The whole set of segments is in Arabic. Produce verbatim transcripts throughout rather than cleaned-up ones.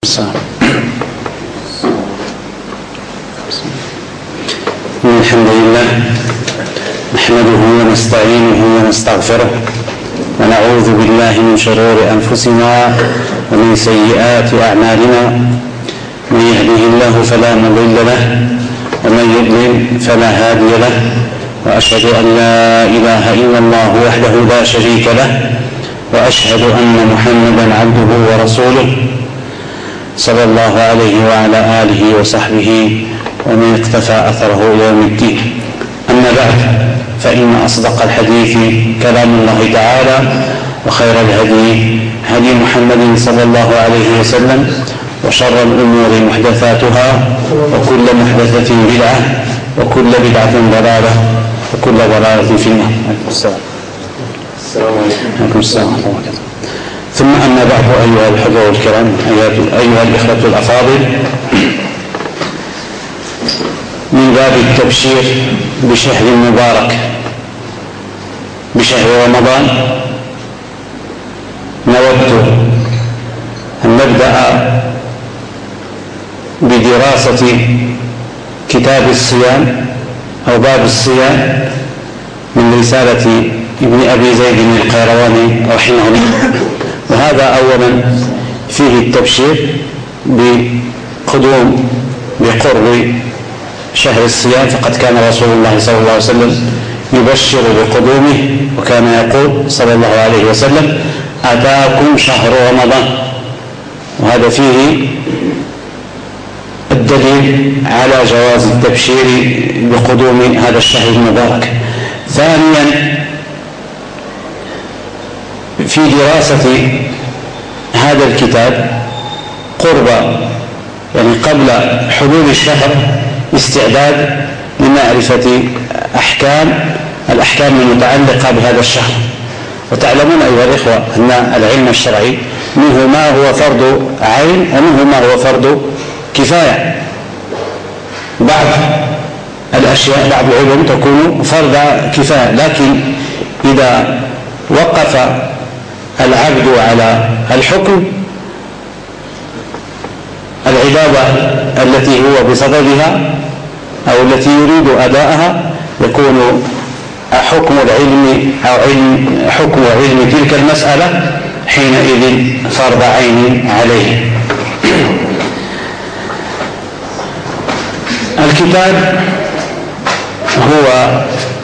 الحمد لله نحمده ونستعينه ونستغفره ونعوذ بالله من شرور أنفسنا ومن سيئات أعمالنا. من يهده الله فلا مضل له ومن يضلل فلا هادي له، وأشهد أن لا إله إلا الله وحده لا شريك له، وأشهد أن محمدا عبده ورسوله صلى الله عليه وعلى آله وصحبه ومن اقتفى أثره إلى يوم الدين. أما بعد، فإن أصدق الحديث كلام الله تعالى، وخير الهدي هدي محمد صلى الله عليه وسلم، وشر الأمور محدثاتها، وكل محدثة بدعة، وكل بدعة ضلالة، وكل ضلالة في النار. السلام عليكم السلام ورحمة الله وبركاته. ثم أما بعد، أيها الحضور الكرام، أيها الإخوة الأفاضل، من باب التبشير بشهر مبارك، بشهر رمضان، نود أن نبدأ بدراسة كتاب الصيام أو باب الصيام من رسالة ابن أبي زيد القيرواني رحمه الله. وهذا أولا فيه التبشير بقدوم بقرب شهر الصيام، فقد كان رسول الله صلى الله عليه وسلم يبشر بقدومه، وكان يقول صلى الله عليه وسلم: أتاكم شهر رمضان. وهذا فيه الدليل على جواز التبشير بقدوم هذا الشهر المبارك. ثانيا، في دراسة هذا الكتاب قرب يعني قبل حلول الشهر استعداد لمعرفة أحكام الأحكام المتعلقة بهذا الشهر. وتعلمون أيها الإخوة أن العلم الشرعي منه ما هو فرض عين ومنه ما هو فرض كفاية. بعض الأشياء بعض العلوم تكون فرض كفاية، لكن إذا وقف العبد على الحكم العبادة التي هو بصددها أو التي يريد أداءها، يكون حكم العلم أو علم حكم علم تلك المسألة حينئذ فرض عين عليه. الكتاب هو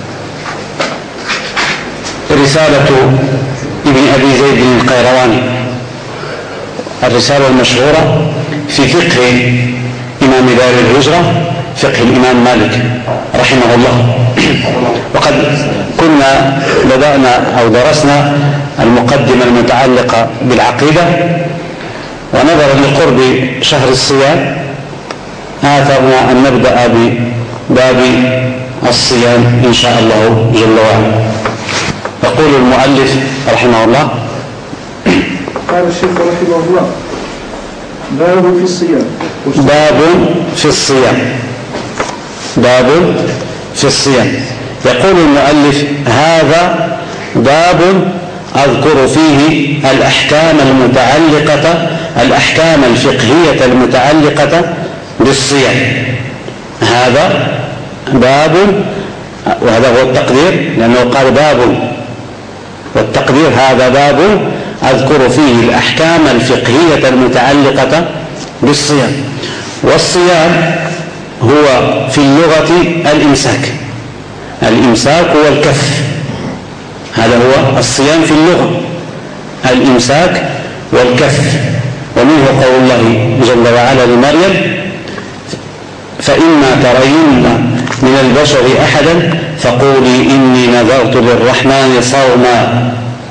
رسالة ابن أبي زيد القيرواني، الرسالة المشهورة في فقه إمام دار الهجرة، فقه الإمام مالك رحمه الله. وقد كنا بدأنا أو درسنا المقدمة المتعلقة بالعقيدة، ونظرا لقرب شهر الصيام آثرنا أن نبدأ بباب الصيام إن شاء الله جل وعلا. يقول المؤلف رحمه الله: قال الشيخ رحمه الله: باب في الصيام. باب في الصيام باب في الصيام يقول المؤلف: هذا باب أذكر فيه الأحكام المتعلقة الأحكام الفقهية المتعلقة بالصيام. هذا باب، وهذا هو التقدير، لأنه قال باب، والتقدير هذا باب أذكر فيه الأحكام الفقهية المتعلقة بالصيام. والصيام هو في اللغة الإمساك، الإمساك هو الكف، هذا هو الصيام في اللغة، الإمساك والكف. ومنه قول الله جل وعلا لمريم: فإما ترين من البشر أحدا فقولي إني نذرت للرحمن صوما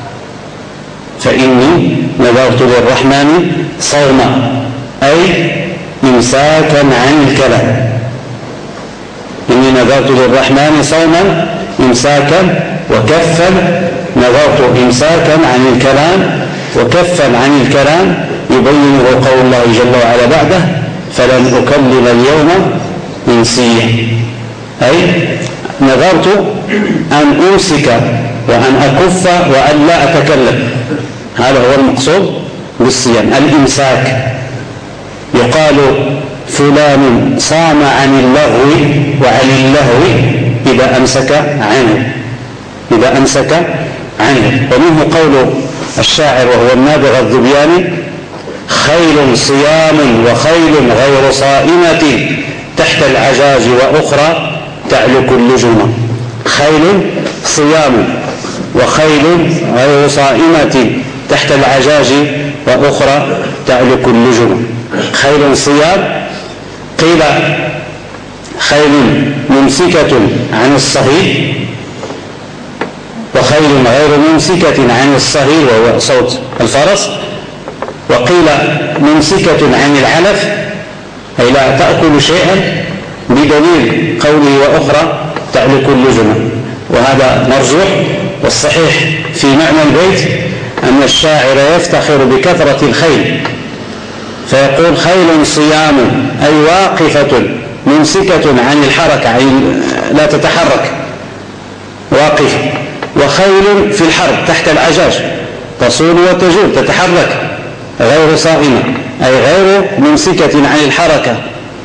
فإني نذرت للرحمن صوما، أي إمساكا عن الكلام. إني نذرت للرحمن صوما إمساكا، وكفا نذرت إمساكا عن الكلام، وكفا عن الكلام يبينه قول الله جل وعلا بعده: فلن أكلم اليوم إنسيا، أي نذرت أن أمسك وأن أكف وأن لا أتكلم. هذا هو المقصود بالصيام، الإمساك. يقال فلان صام عن اللغو وعن اللهو إذا أمسك عنه إذا أمسك عنه. ومنه قول الشاعر وهو النابغة الذبياني: خيل صيام وخيل غير صائمة تحت العجاج وأخرى تعلك اللجم. خيل صيام وخيل غير صائمة تحت العجاج وأخرى تعلك اللجم. خيل صيام قيل خيل ممسكة عن الصهيل، وخيل غير ممسكة عن الصهيل وهو صوت الفرس، وقيل ممسكة عن العلف أي لا تأكل شيئا، بدليل قوله وأخرى تعلك اللجم. وهذا مرجوح، والصحيح في معنى البيت أن الشاعر يفتخر بكثرة الخيل فيقول: خيل صيام أي واقفة ممسكة عن الحركة أي لا تتحرك واقفة، وخيل في الحرب تحت العجاج تصول وتجول تتحرك غير صائمة أي غير ممسكة عن الحركة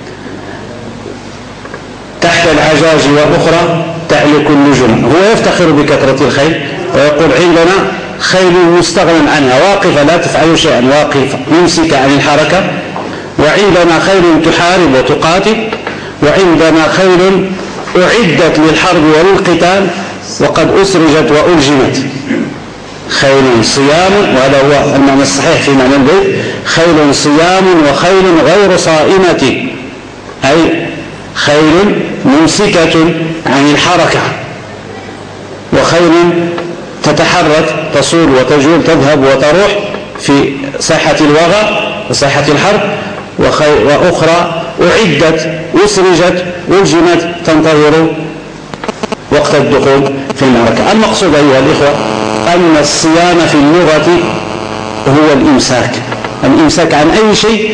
تحت العجاج وأخرى تعلك اللجم. هو يفتخر بكثرة الخيل ويقول: عندنا خيل مستغنى عنها واقفة لا تفعل شيئا، واقفة ممسكة عن الحركة، وعندنا خيل تحارب وتقاتل، وعندنا خيل أعدت للحرب وللقتال وقد أسرجت وألجمت. خيل صيام، وهذا هو المعنى الصحيح في معنى البيت: خيل صيام وخيل غير صائمة أي خيل ممسكة عن الحركة، وخيل تتحرك تصول وتجول تذهب وتروح في ساحة الوغى وساحة الحرب، وأخرى أعدت أسرجت ألجمت تنتظر وقت الدخول في المعركة. المقصود أيها الإخوة أن الصيام في اللغة هو الإمساك، الإمساك عن أي شيء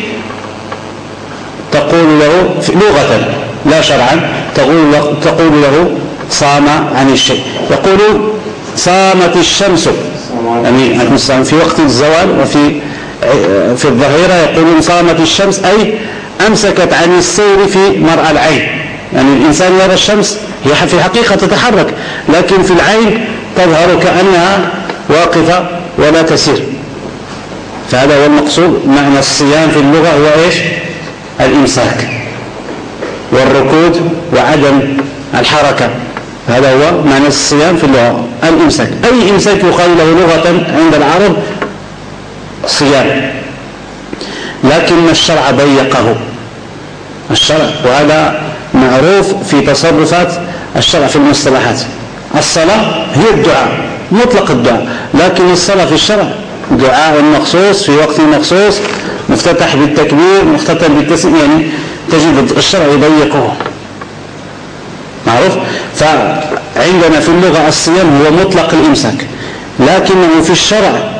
تقول له لغة لا شرعا، تقول له, تقول له صام عن الشيء. يقول صامت الشمس يعني في وقت الزوال، وفي في الظهيرة يقولون صامت الشمس أي أمسكت عن السير في مرأى العين. يعني الإنسان يرى الشمس هي في الحقيقة تتحرك، لكن في العين تظهر كأنها واقفة ولا تسير. فهذا هو المقصود. معنى الصيام في اللغة هو إيش؟ الإمساك والركود وعدم الحركة. هذا هو معنى الصيام في اللغة، الإمساك. أي إمساك يقال له لغة عند العرب صيام، لكن الشرع ضيقه الشرع، وهذا معروف في تصرفات الشرع في المصطلحات. الصلاة هي الدعاء، مطلق الدعاء، لكن الصلاة في الشرع دعاء مخصوص في وقت مخصوص، مفتتح بالتكبير مختتم بالتسليم، يعني تجد الشرع يضيقه، معروف. فعندنا في اللغة الصيام هو مطلق الإمساك، لكنه في الشرع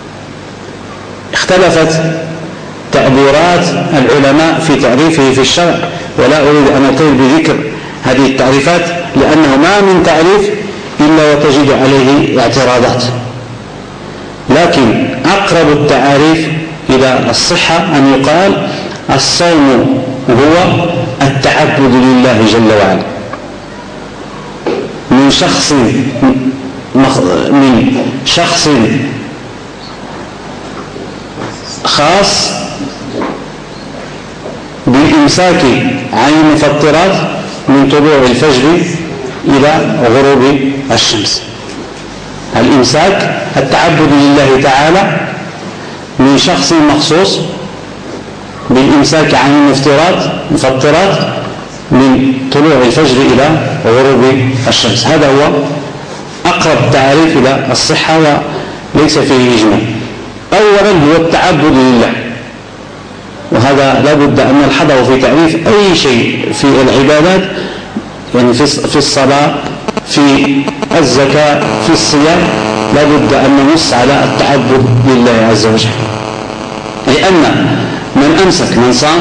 اختلفت تعبيرات العلماء في تعريفه في الشرع، ولا أريد أن أطيل بذكر هذه التعريفات لأنه ما من تعريف إلا وتجد عليه اعتراضات. لكن أقرب التعاريف إلى الصحة أن يقال الصوم هو التعبد لله جل وعلا من شخص من شخص خاص بالإمساك عن المفطرات من طلوع الفجر إلى غروب الشمس. الإمساك التعبد لله تعالى من شخص مخصوص بالإمساك عن المفطرات مفطرات من طلوع الفجر إلى غروب الشمس. هذا هو أقرب تعريف إلى الصحة وليس فيه إجمال. أولا هو التعبد لله، وهذا لا بد أن نلحظه في تعريف أي شيء في العبادات، يعني في الصلاة في الزكاة في الصيام لا بد أن ننص على التعبد لله عز وجل، لأن من أمسك من صام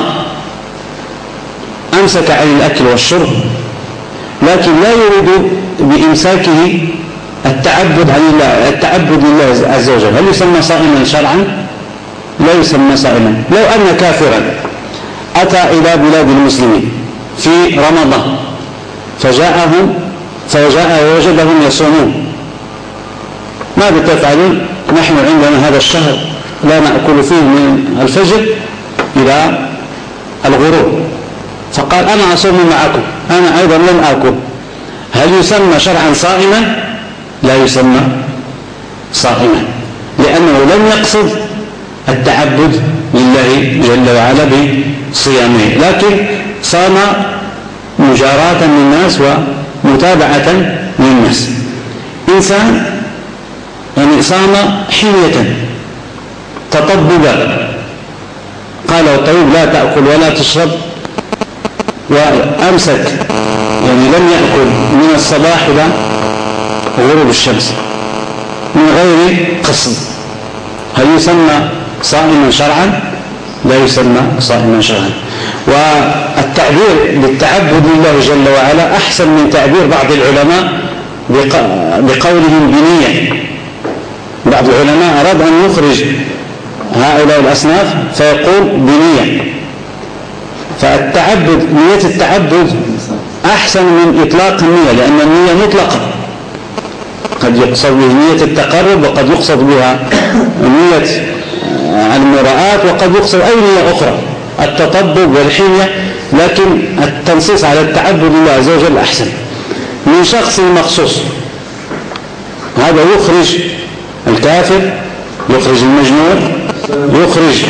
أمسك عن الأكل والشرب، لكن لا يريد بإمساكه التعبد عن الله التعبد لله عز وجل. هل يسمى صائما شرعا؟ لا يسمى صائما. لو أن كافرا أتى إلى بلاد المسلمين في رمضان فجاءهم فجاء ووجدهم يصومون. ماذا تفعلون؟ نحن عندنا هذا الشهر لا نأكل فيه من الفجر إلى الغروب. فقال أنا أصوم معكم، أنا أيضا لن آكل. هل يسمى شرعا صائما؟ لا يسمى صائما، لأنه لم يقصد التعبد لله جل وعلا بصيامه، لكن صام مجاراة للناس ومتابعة للناس. إنسان يعني صام حمية تطببا، قال الطبيب لا تأكل ولا تشرب، وأمسك يعني لم يأكل من الصباح إلى غروب الشمس من غير قصد. هل يسمى صائما شرعا؟ لا يسمى صائما شرعا. والتعبير بالتعبد لله جل وعلا أحسن من تعبير بعض العلماء بقولهم بنية. بعض العلماء أراد أن يخرج هؤلاء الأصناف فيقول بنية. فالتعبد، نية التعبد أحسن من إطلاق النية، لأن النية مطلقة، قد يقصد به نية التقرب وقد يقصد بها نية المراءات وقد يقصد أي نية أخرى، التطبب والحمية، لكن التنصيص على التعبد لله عز وجل أحسن. من شخص مخصوص، هذا يخرج الكافر، يخرج المجنون، يخرج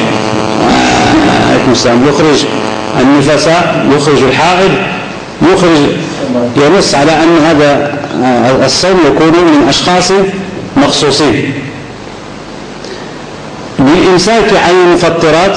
يخرج النفساء، يخرج الحائض، يخرج، ينص على أن هذا الصوم يكون من أشخاص مخصوصين. بالإمساك عن المفطرات،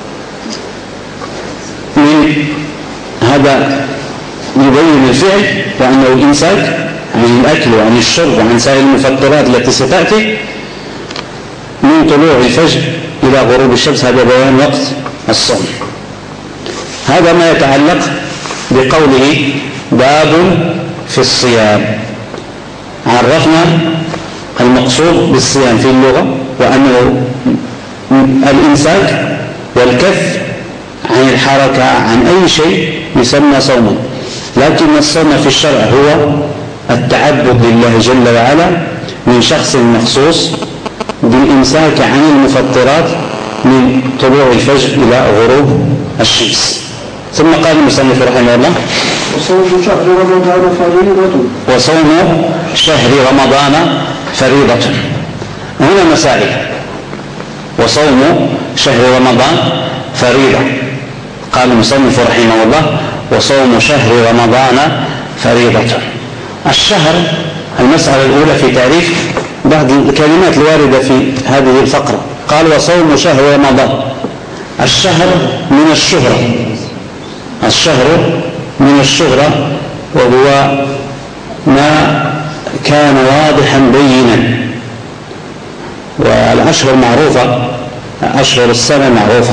من هذا يبين الفعل وأنه الإمساك عن الأكل وعن الشرب وعن سائر المفطرات التي ستأتي من طلوع الفجر إلى غروب الشمس، هذا بيان وقت الصوم. هذا ما يتعلق بقوله باب في الصيام. عرفنا المقصود بالصيام في اللغة، وأنه الإمساك والكف عن الحركة عن أي شيء يسمى صوما، لكن الصوم في الشرع هو التعبد لله جل وعلا من شخص مخصوص بالإمساك عن المفطرات من طلوع الفجر إلى غروب الشمس. ثم قال المصنف رحمه الله: وصوم شهر رمضان فريضة. وصوم شهر رمضان فريضة. هنا مسائل. وصوم شهر رمضان فريضة. قال المصنف رحمه الله: وصوم شهر رمضان فريضة. الشهر، المسألة الأولى في تعريف بعض الكلمات الواردة في هذه الفقرة. قال: وصوم شهر رمضان. الشهر من الشهرة، الشهر من الشهرة، وهو ما كان واضحا بينا. والأشهر معروفة، أشهر السنة معروفة.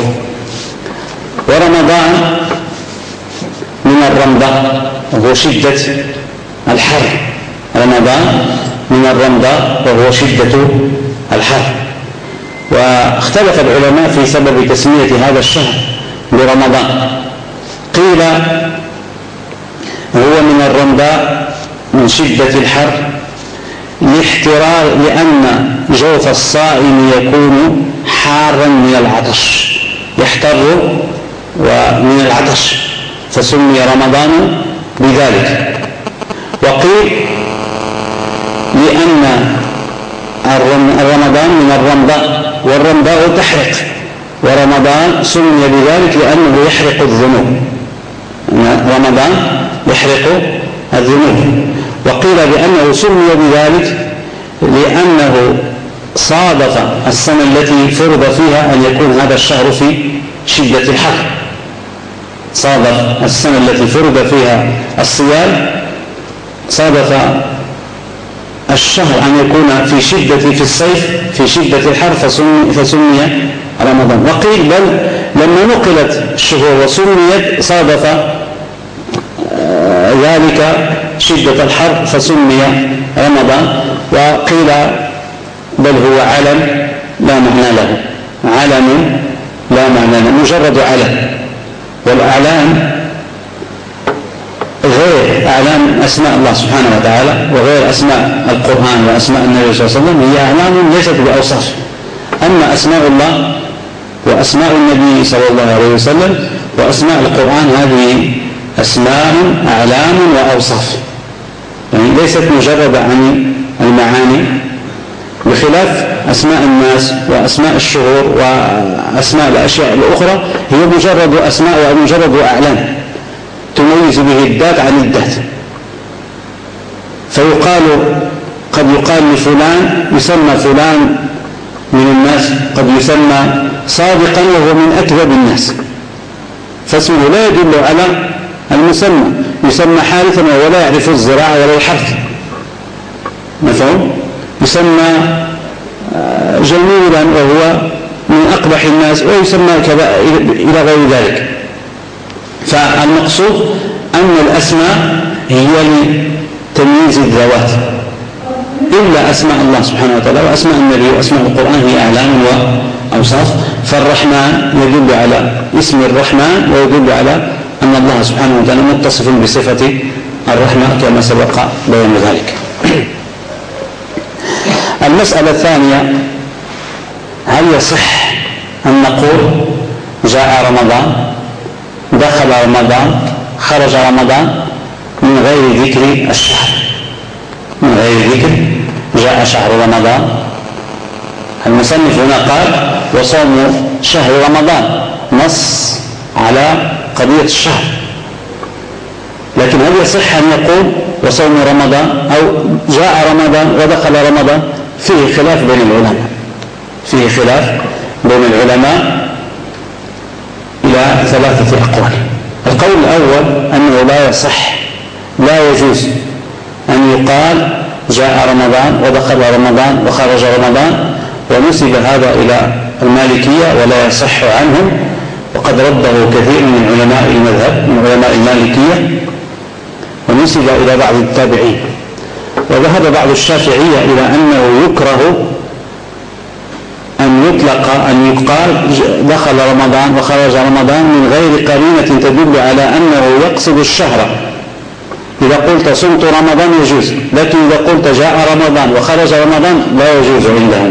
ورمضان من الرمضاء وهو شدة الحر. رمضان من الرمضاء وهو شدة الحر. واختلف العلماء في سبب تسمية هذا الشهر برمضان. قيل هو من الرمضاء من شدة الحر لاحترار، لأن جوف الصائم يكون حارا من العطش، يحتر ومن العطش، فسمي رمضان بذلك. وقيل لأن الرمضان من الرمضاء، والرمضاء تحرق، ورمضان سمي بذلك لأنه يحرق الذنوب. رمضان يحرق الذنوب. وقيل بأنه سمي بذلك لأنه صادف السنة التي فرض فيها أن يكون هذا الشهر في شدة الحر. صادف السنة التي فرض فيها الصيام، صادف الشهر أن يكون في شدة في الصيف في شدة الحر، فسمي, فسمي رمضان. وقيل بل لما نقلت الشهور وسميت صادف ذلك شدة الحر فسمي رمضان. وقيل بل هو علم لا معنى له، علم لا معنى له، مجرد علم والأعلام غير أعلام أسماء الله سبحانه وتعالى وغير أسماء القرآن وأسماء النبي صلى الله عليه وسلم هي أعلام ليست بأوصاف. أما أسماء الله وأسماء النبي صلى الله عليه وسلم وأسماء القرآن هذه أسماء أعلام وأوصاف، يعني ليست مجرد عن المعاني، بخلاف أسماء الناس وأسماء الشهور وأسماء الأشياء الأخرى هي مجرد أسماء ومجرد أعلام تميز به الذات عن الذات. فيقال قد يقال لفلان يسمى فلان من الناس، قد يسمى صادقا وهو من أكذب الناس، فاسمه لا يدل على المسمى. يسمى حارثا وهو لا يعرف الزراعة ولا الحرث، مفهوم؟ يسمى جميلا وهو من أقبح الناس، ويسمى كذا إلى غير ذلك. فالمقصود أن الأسماء هي لتمييز الذوات، إلا أسماء الله سبحانه وتعالى وأسماء النبي وأسماء القرآن هي أعلام وأوصاف. فالرحمن يدل على اسم الرحمن ويدل على أن الله سبحانه وتعالى متصف بصفة الرحمة كما سبق بيان ذلك. المسألة الثانية: هل يصح أن نقول جاء رمضان، دخل رمضان، خرج رمضان من غير ذكر الشهر، من غير ذكر جاء شهر رمضان؟ المصنف هنا قال وصوم شهر رمضان، نص على قضية الشهر، لكن هل يصح أن يقول وصوم رمضان أو جاء رمضان ودخل رمضان؟ فيه خلاف بين العلماء، فيه خلاف بين العلماء إلى ثلاثة أقوال. القول الأول أنه لا يصح، لا يجوز أن يقال جاء رمضان ودخل رمضان وخرج رمضان، ونسب هذا إلى المالكية ولا يصح عنهم، وقد رده كثير من علماء المذهب من علماء المالكية، ونسب إلى بعض التابعين. وذهب بعض الشافعية إلى أنه يكره أن يطلق أن يقال دخل رمضان وخرج رمضان من غير قرينة تدل على أنه يقصد الشهر. إذا قلت صمت رمضان يجوز، لكن إذا قلت جاء رمضان وخرج رمضان لا يجوز عندهم.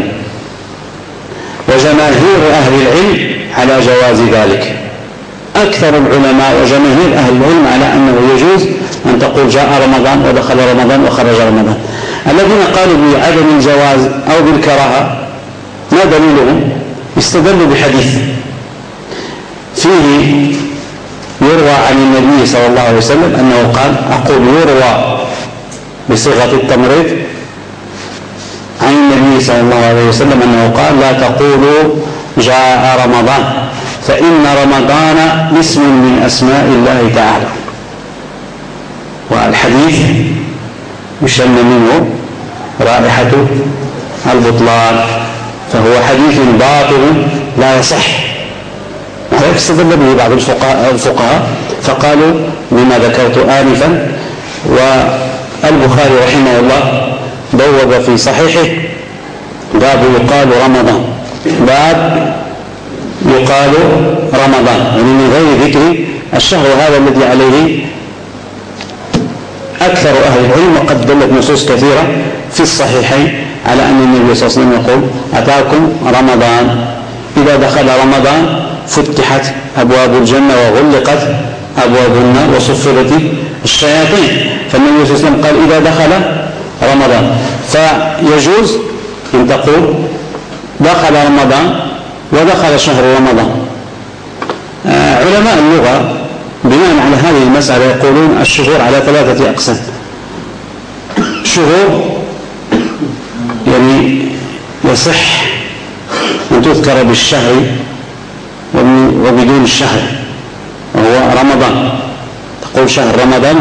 وجماهير أهل العلم على جواز ذلك، أكثر العلماء وجماهير أهل العلم على أنه يجوز أن تقول جاء رمضان ودخل رمضان وخرج رمضان. الذين قالوا بعدم الجواز أو بالكراهة ما دليلهم؟ استدلوا بحديث فيه يروى عن النبي صلى الله عليه وسلم أنه قال، أقول يروى بصيغة التمريض عن النبي صلى الله عليه وسلم أنه قال لا تقولوا جاء رمضان فإن رمضان اسم من أسماء الله تعالى. والحديث يشم منه رائحة البطلان، فهو حديث باطل لا يصح. وهذا استدل به بعض الفقهاء فقالوا بما ذكرت آنفا. والبخاري رحمه الله بوب في صحيحه باب يقال رمضان، باب يقال رمضان، يعني من غير ذكر الشهر، هذا الذي عليه أكثر أهل العلم. وقد دلت نصوص كثيرة في الصحيحين على أن النبي صلى الله عليه وسلم يقول أتاكم رمضان، إذا دخل رمضان فتحت أبواب الجنة وغلقت أبواب النار وصفدت الشياطين. فالنبي صلى الله عليه وسلم قال إذا دخل رمضان، فيجوز أن تقول دخل رمضان ودخل شهر رمضان. آه علماء اللغة بناء على هذه المسألة يقولون الشهور على ثلاثة أقسام. شهور يعني يصح أن تذكر بالشهر وبدون الشهر، وهو رمضان، تقول شهر رمضان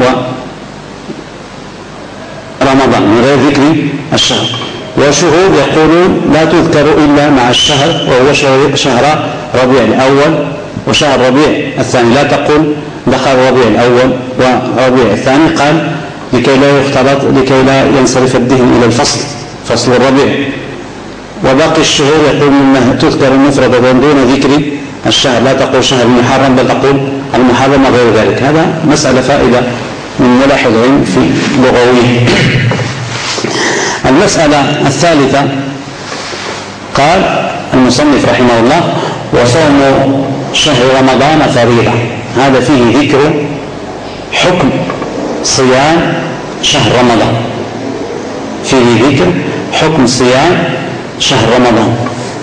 ورمضان من غير ذكر الشهر. وشهور يقولون لا تذكر إلا مع الشهر، وهو شهر ربيع الأول وشهر ربيع الثاني، لا تقول دخل ربيع الأول وربيع الثاني، قال لكي لا يختلط، لكي لا ينصرف الذهن إلى الفصل، فصل الربيع. وباقي الشهور يقول منها تذكر المفردة دون ذكر الشهر، لا تقول شهر المحرم بل تقول المحرم وغير ذلك. هذا مسألة فائدة من ملاحظ العلم في لغويه. المسألة الثالثة قال المصنف رحمه الله: وصوم شهر رمضان فريضة. هذا فيه ذكر حكم صيام شهر رمضان، فيه ذكر حكم صيام شهر رمضان،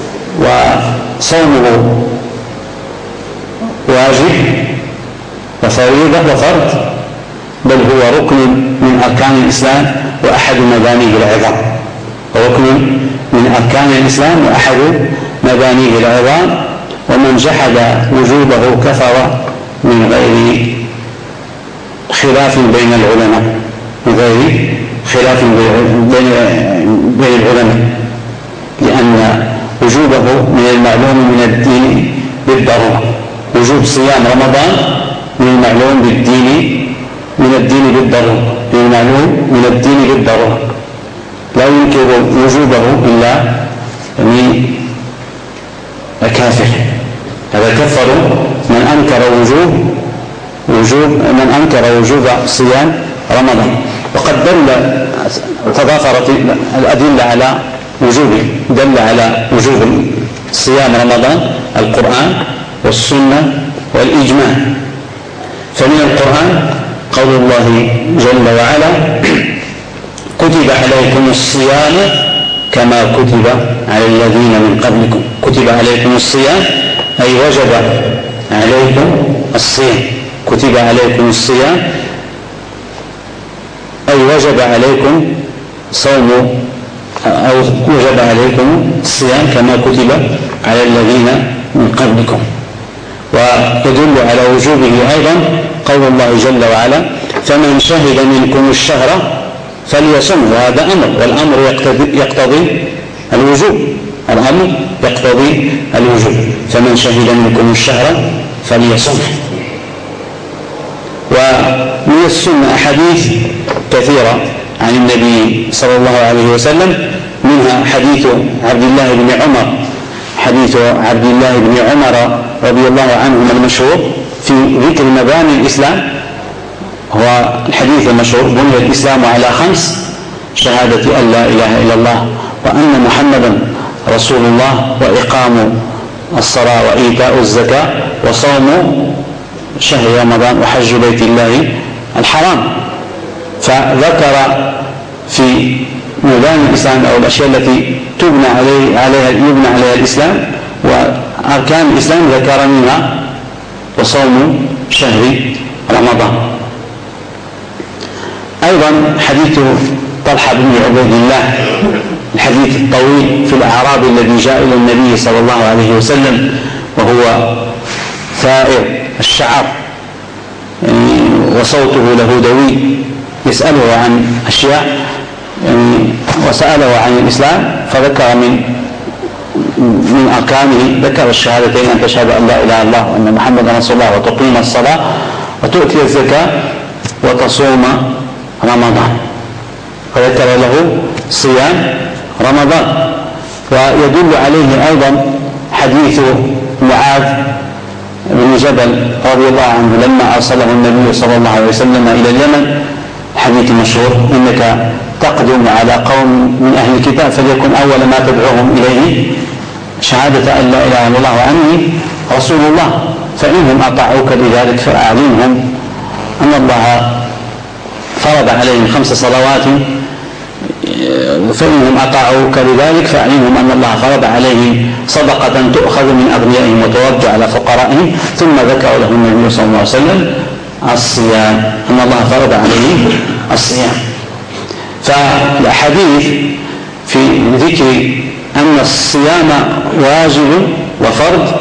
وصومه واجب وفريضة وفرض، بل هو ركن من أركان الإسلام وأحد مبانيه العظام، ركن من أركان الإسلام وأحد مبانيه العظام، ومن جحد وجوبه كفر من غير خلاف بين العلماء، من غير خلاف بين العلماء، لأن وجوبه من المعلوم من الدين بالضرورة. وجوب صيام رمضان من المعلوم بالدين من الدين بالضرورة، من المعلوم من الدين بالضرورة، لا ينكر وجوبه إلا من كافر. هذا كفر من أنكر وجوب وجوب من أنكر وجوب صيام رمضان. وقد دل تضافرت الأدلة على وجوبه، دل على وجوب صيام رمضان القرآن والسنة والإجماع. فمن القرآن قول الله جل وعلا: كتب عليكم الصيام كما كتب على الذين من قبلكم. كتب عليكم الصيام أي وجب عليكم الصيام، كتب عليكم الصيام أي وجب عليكم صوم أو وجب عليكم الصيام كما كتب على الذين من قبلكم. ويدل على وجوبه أيضا قول الله جل وعلا: فمن شهد منكم الشهر فليصمه. وهذا أمر، والأمر يقتضي, يقتضي الوجوب، الأمر يقتضي الوجوب. فمن شهد منكم الشهر فليصمه. ومن السنة أحاديث كثيرة عن النبي صلى الله عليه وسلم، منها حديث عبد الله بن عمر حديث عبد الله بن عمر رضي الله عنهما المشهور في ذكر مباني الإسلام. هو الحديث المشهور: بني الإسلام على خمس: شهادة أن لا إله إلا الله وأن محمدا رسول الله وإقام الصلاة وإيتاء الزكاة وصوم شهر رمضان وحج بيت الله الحرام. فذكر في مباني الإسلام أو الأشياء التي تبنى عليه عليها يبنى عليها الإسلام وأركان الإسلام، ذكر منها وصوم شهر رمضان. أيضا حديث طلحة بن عبيد الله، الحديث الطويل في الأعرابي الذي جاء إلى النبي صلى الله عليه وسلم وهو ثائر الشعر يعني وصوته له دوي، يسأله عن أشياء يعني وسأله عن الإسلام، فذكر من من أركانه ذكر الشهادتين: أن تشهد أن لا إله إلا الله وأن محمدا رسول الله وتقيم الصلاة وتؤتي الزكاة وتصوم رمضان، فذكر له صيام رمضان. ويدل عليه أيضا حديث معاذ بن جبل رضي الله عنه لما أرسله النبي صلى الله عليه وسلم إلى اليمن، حديث مشهور: إنك تقدم على قوم من أهل الكتاب فليكن أول ما تدعوهم إليه شهادة أن لا إله إلا الله وأني رسول الله، فإنهم أطاعوك لذلك فأعلمهم أن الله فرض عليهم خمس صلوات، فإنهم أطاعوك لذلك فأعلمهم أن الله فرض عليهم صدقة تؤخذ من أغنيائهم وترد على فقرائهم. ثم ذكر له النبي صلى الله عليه وسلم الصيام، أن الله فرض عليهم الصيام. فالأحاديث في ذكر أن الصيام واجب وفرض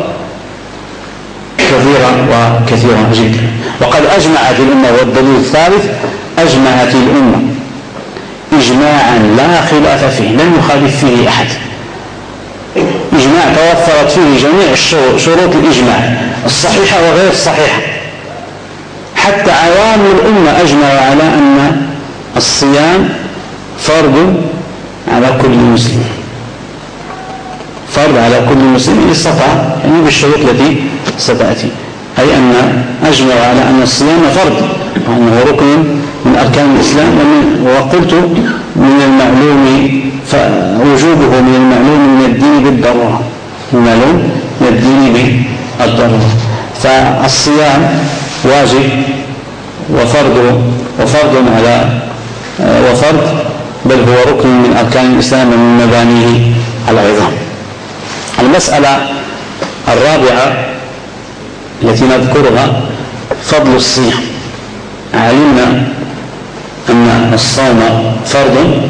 كثيرة وكثيرة جدا. وقد أجمعت الأمة، والدليل الثالث: أجمعت الأمة إجماعا لا خلاف فيه، لم يخالف فيه أحد، إجماع توفرت فيه جميع شروط الإجماع الصحيحة وغير الصحيحة، حتى عوام الأمة أجمعوا على أن الصيام فرض على كل مسلم، فرض على كل مسلم استطاع، يعني بالشروط التي ستأتي. أي أن أجمع على أن الصيام فرض وأنه ركن من أركان الإسلام، وقلت من المعلوم وجوبه من المعلوم من الدين بالضرورة، المعلوم من الدين بالضرورة. فالصيام واجب وفرض وفرض على وفرض بل هو ركن من أركان الإسلام ومن مبانيه العظام. المسألة الرابعة التي نذكرها فضل الصيام. علمنا أن الصوم فرض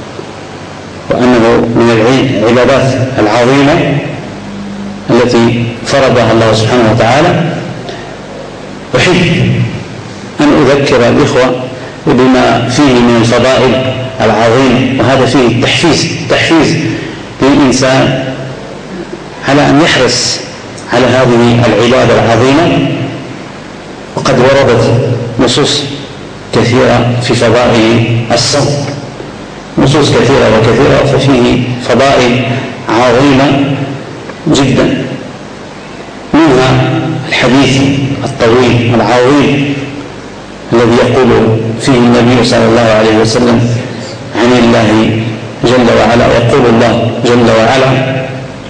وأنه من العبادات العظيمة التي فرضها الله سبحانه وتعالى. أحب أن أذكر الإخوة بما فيه من الفضائل العظيم، وهذا فيه تحفيز تحفيز للإنسان على أن يحرص على هذه العبادة العظيمة. وقد وردت نصوص كثيرة في فضائل الصوم، نصوص كثيرة وكثيرة، ففيه فضائل عظيمة جدا، منها الحديث الطويل العظيم الذي يقول فيه النبي صلى الله عليه وسلم عن الله جل وعلا، يقول الله جل وعلا: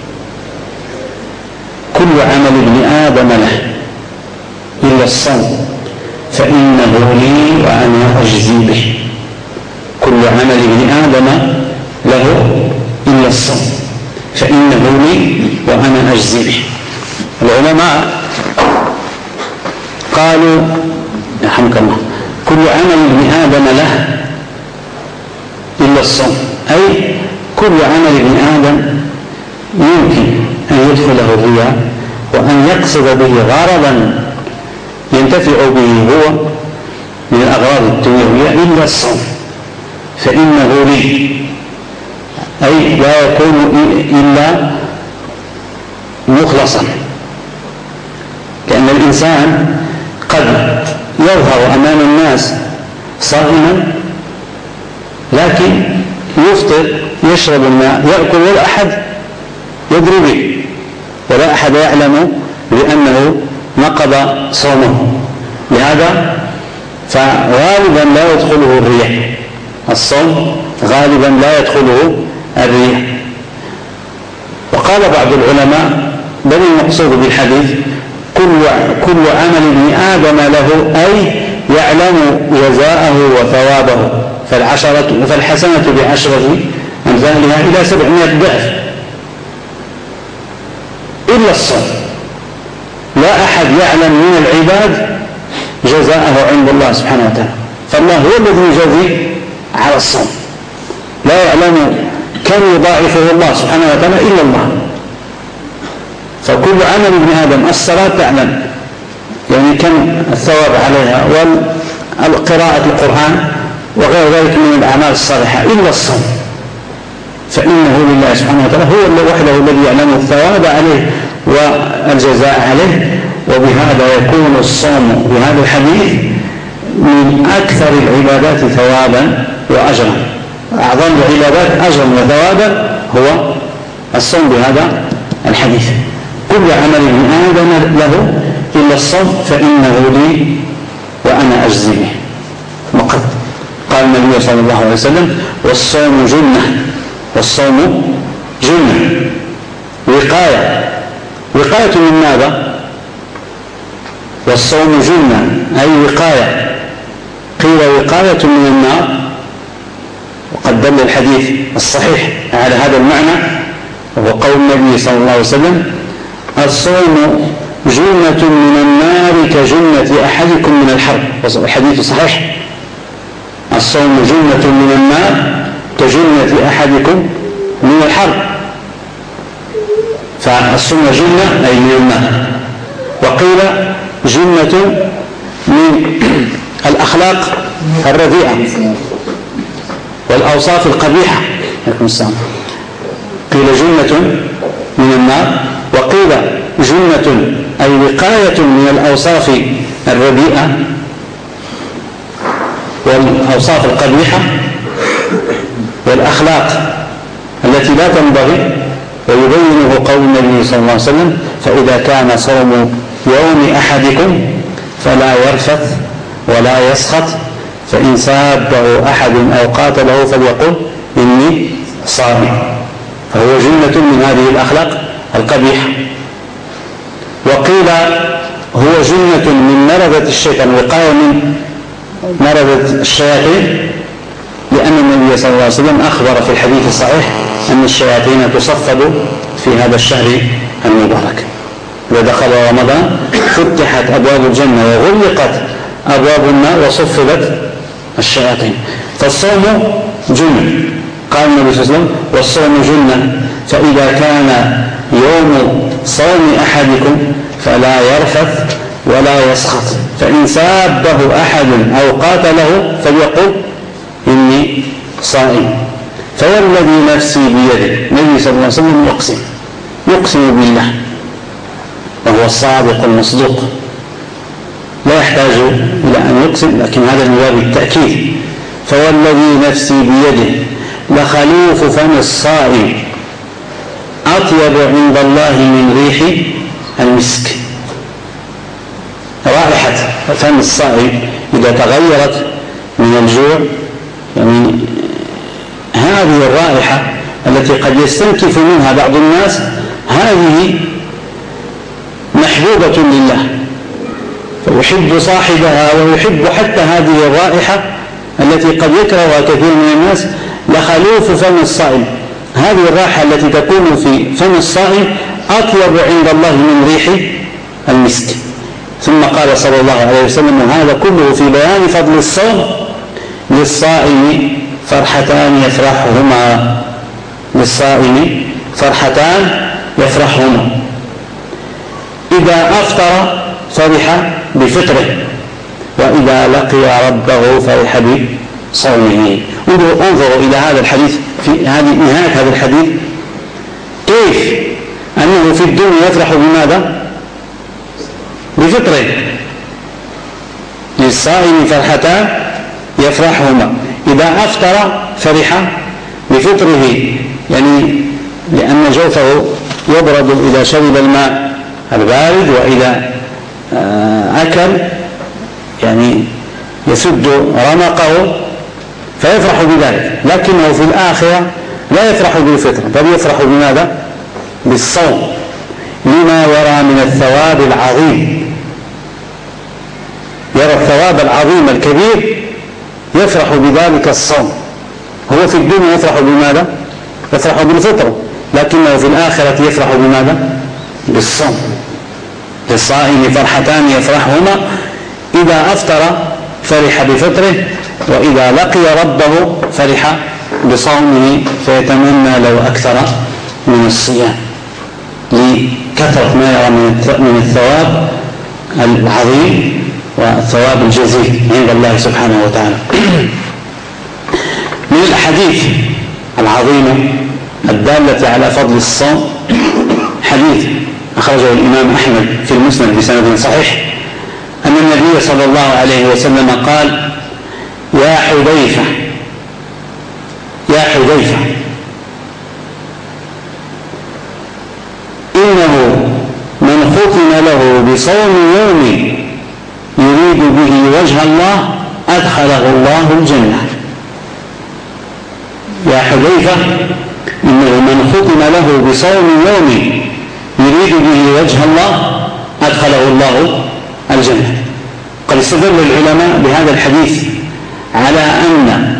كل عمل ابن آدم له إلا الصوم فإنه لي وأنا أجزي به. كل عمل ابن آدم له إلا الصوم فإنه لي وأنا أجزي به. العلماء قالوا يرحمك الله: كل عمل ابن آدم له إلا الصوم، أي كل عمل ابن آدم يمكن أن يدخله الرياء وأن يقصد به غرضا ينتفع به هو من الأغراض الدنيوية إلا الصوم فإنه لي، أي لا يكون إلا مخلصا. لأن الإنسان قد يظهر أمام الناس صائما لكن يفطر، يشرب الماء، يأكل، ولا أحد يدري به ولا أحد يعلم لأنه نقض صومه. لهذا فغالبا لا يدخله الرياء، الصوم غالبا لا يدخله الرياء. وقال بعض العلماء: بل المقصود بالحديث كل كل عمل ابن آدم له، أي يعلم جزاءه وثوابه، فالعشرة فالحسنة بعشرة أمثالها إلى سبعمائة ضعف إلا الصوم. لا أحد يعلم من العباد جزاءه عند الله سبحانه وتعالى، فالله هو الذي يجزي على الصوم، لا يعلم كم يضاعفه الله سبحانه وتعالى إلا الله. فكل عمل ابن آدم، الصلاة تعلم يعني كم الثواب عليها، والقراءة القرآن وغير ذلك من الأعمال الصالحة، إلا الصوم فإنه لله سبحانه وتعالى هو وحده الذي يعلم الثواب عليه والجزاء عليه. وبهذا يكون الصوم بهذا الحديث من أكثر العبادات ثوابا وأجرا، أعظم العبادات أجرا وثوابا هو الصوم بهذا الحديث. كل عمل ابن آدم له إلا الصوم فإنه لي وأنا أجزي به. وقد قال النبي صلى الله عليه وسلم: والصوم جنة، والصوم جنة وقاية. وقاية من ماذا؟ والصوم جنة أي وقاية. قيل وقاية من النار، وقد دل الحديث الصحيح على هذا المعنى، وهو قول النبي صلى الله عليه وسلم: الصوم جنة من النار كجنة أحدكم من الحرب. الحديث صحيح: الصوم جنة من النار كجنة أحدكم من الحرب. فالصوم جنة أي من النار. وقيل جنة من الأخلاق الرديئة والأوصاف القبيحة. قيل جنة من النار، وقيل جنة أي وقاية من الأوصاف الرديئة والأوصاف القبيحة والأخلاق التي لا تنبغي. ويبينه قول النبي صلى الله عليه وسلم: فإذا كان صوم يوم أحدكم فلا يرفث ولا يسخط، فإن سابه أحد أو قاتله فليقل إني صائم. فهو جنة من هذه الأخلاق القبيحة. وقيل هو جنة من مرضة الشيطان، وقاية من مرضة الشياطين، لأن النبي صلى الله عليه وسلم أخبر في الحديث الصحيح أن الشياطين تصفد في هذا الشهر المبارك. إذا دخل رمضان فتحت أبواب الجنة وغلقت أبواب النار وصفدت الشياطين. فالصوم جنة، قال النبي صلى الله عليه وسلم والصوم جنة، فإذا كان يوم صوم أحدكم فلا يرفث ولا يسخط، فإن سابه أحد أو قاتله فليقل إني صائم. فوالذي نفسي بيده، النبي صلى الله عليه وسلم يقسم يقسم بالله وهو الصادق المصدوق، لا يحتاج إلى أن يقسم، لكن هذا من باب التأكيد. فوالذي نفسي بيده لخلوف فم الصائم أطيب عند الله من ريح المسك. رائحة فم الصائم إذا تغيرت من الجوع، يعني هذه الرائحة التي قد يستنكف منها بعض الناس، هذه محبوبة لله، فيحب صاحبها ويحب حتى هذه الرائحة التي قد يكرهها كثير من الناس. لخلوف فم الصائم، هذه الرائحة التي تكون في فم الصائم أطيب عند الله من ريح المسك. ثم قال صلى الله عليه وسلم وهذا كله في بيان فضل الصوم: للصائم فرحتان يفرحهما، للصائم فرحتان يفرحهما، إذا أفطر فرح بفطره، وإذا لقي ربه فرح بصومه. انظروا إلى هذا الحديث، في هذه نهاية هذا الحديث، كيف أنه في الدنيا يفرح بماذا؟ بفطره. للصائم فرحتان يفرحهما، إذا أفطر فرح بفطره، يعني لأن جوفه يبرد إذا شرب الماء البارد، وإذا أكل يعني يسد رمقه فيفرح بذلك. لكنه في الآخرة لا يفرح بالفطر، بل يفرح بماذا؟ بالصوم، لما يرى من الثواب العظيم، يرى الثواب العظيم الكبير يفرح بذلك الصوم. هو في الدنيا يفرح بماذا؟ يفرح بالفطر، لكنه في الآخرة يفرح بماذا؟ بالصوم. للصائم فرحتان يفرحهما، إذا أفطر فرح بفطره، وإذا لقي ربه فرح بصومه، فيتمنى لو أكثر من الصيام لكثرة ما يرى من الثواب العظيم والثواب الجزيل عند الله سبحانه وتعالى. من الأحاديث العظيمة الدالة على فضل الصوم حديث أخرجه الإمام أحمد في المسند بسند صحيح، أن النبي صلى الله عليه وسلم قال: يا حذيفة يا حذيفة إنه من ختم له بصوم يوم يريد به وجه الله أدخله الله الجنة. يا حذيفة إنه من ختم له بصوم يوم يريد به وجه الله أدخله الله الجنة. قد استدل العلماء بهذا الحديث على أن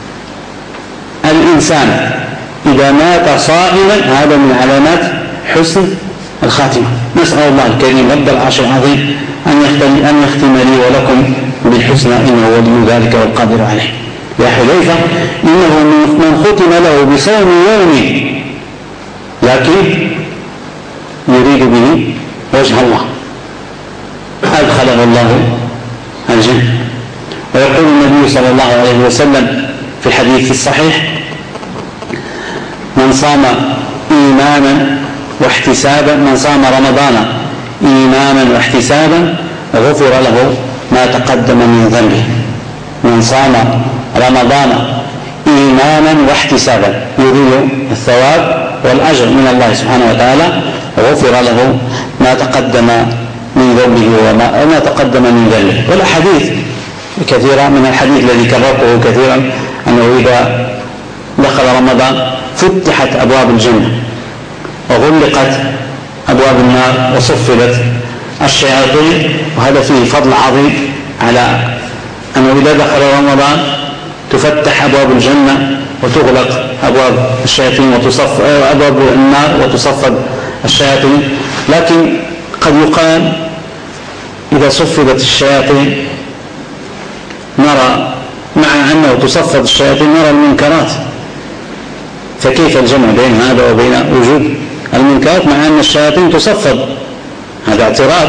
الإنسان إذا مات صائما هذا من علامات حسن الخاتمة. نسأل الله الكريم رب العرش العظيم أن يختم, أن يختم لي ولكم بالحسنى إنه ولي ذلك والقادر عليه. يا حذيفة إنه من ختم له بصوم يوم لكن يريد به وجه الله أدخله الله الجنة. ويقول النبي صلى الله عليه وسلم في الحديث الصحيح: من صام إيمانا واحتسابا من صام رمضان إيمانا واحتسابا غفر له ما تقدم من ذنبه. من صام رمضان إيمانا واحتسابا يريد الثواب والأجر من الله سبحانه وتعالى غفر له ما تقدم من ذنبه وما, وما تقدم من ذنبه. والأحاديث كثيرة، من الحديث الذي كررته كثيرا أنه إذا دخل رمضان فتحت أبواب الجنة وغلقت أبواب النار وصفدت الشياطين. وهذا فيه فضل عظيم على أنه إذا دخل رمضان تفتح أبواب الجنة وتغلق أبواب الشياطين وتصف أبواب النار وتصفد الشياطين. لكن قد يقال إذا صفدت الشياطين نرى مع أنه تصفد الشياطين نرى المنكرات، فكيف الجمع بين هذا وبين وجود المنكرات مع أن الشياطين تصفد؟ هذا اعتراض.